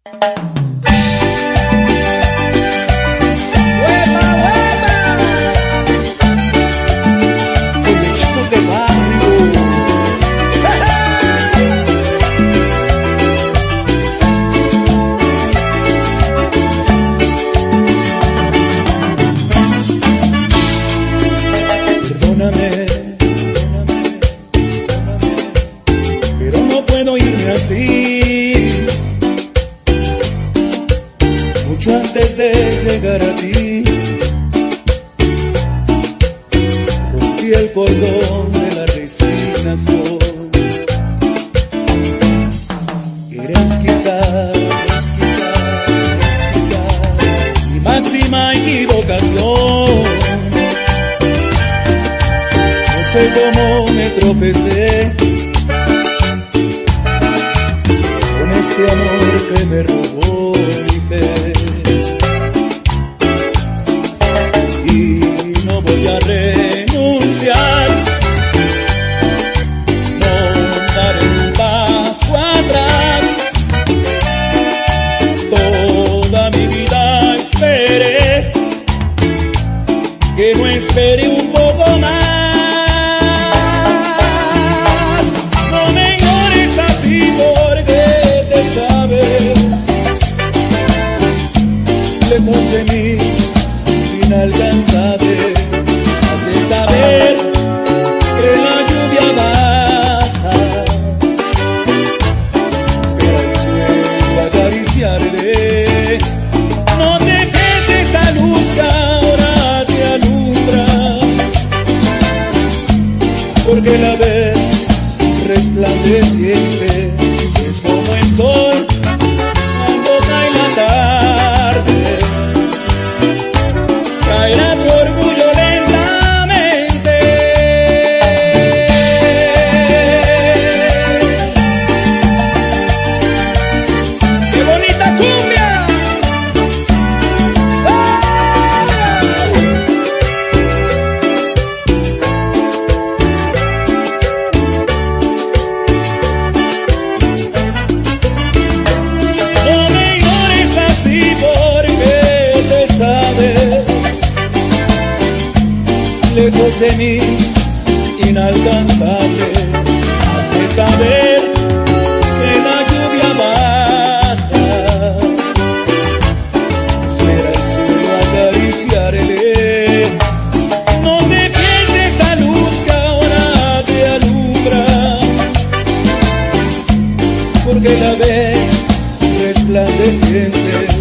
Pero no puedo irme así. Mucho antes de llegar a ti, rompí el cordón de la resignación. Eres quizás mi máxima equivocación. No sé cómo me tropecé con este amor que me robó mi fe. Y no voy a renunciar, no daré un paso atrás. Toda mi vida esperé, que no espere un poco más. Lejos de mí, inalcanzable, has de saber que la lluvia baja. Espera el cielo acariciarle. No dejes esta luz que ahora te alumbra, porque la ves resplandeciente. Es como el sol cuando cae la tarde. Caerá tu orgullo lentamente. ¡Qué bonita cumbia! No me ignores así, porque te sabes lejos de mí, inalcanzable. Has de saber que la lluvia baja. Espera el cielo acariciarle. No dejes esa luz que ahora te alumbra, porque la ves resplandeciente.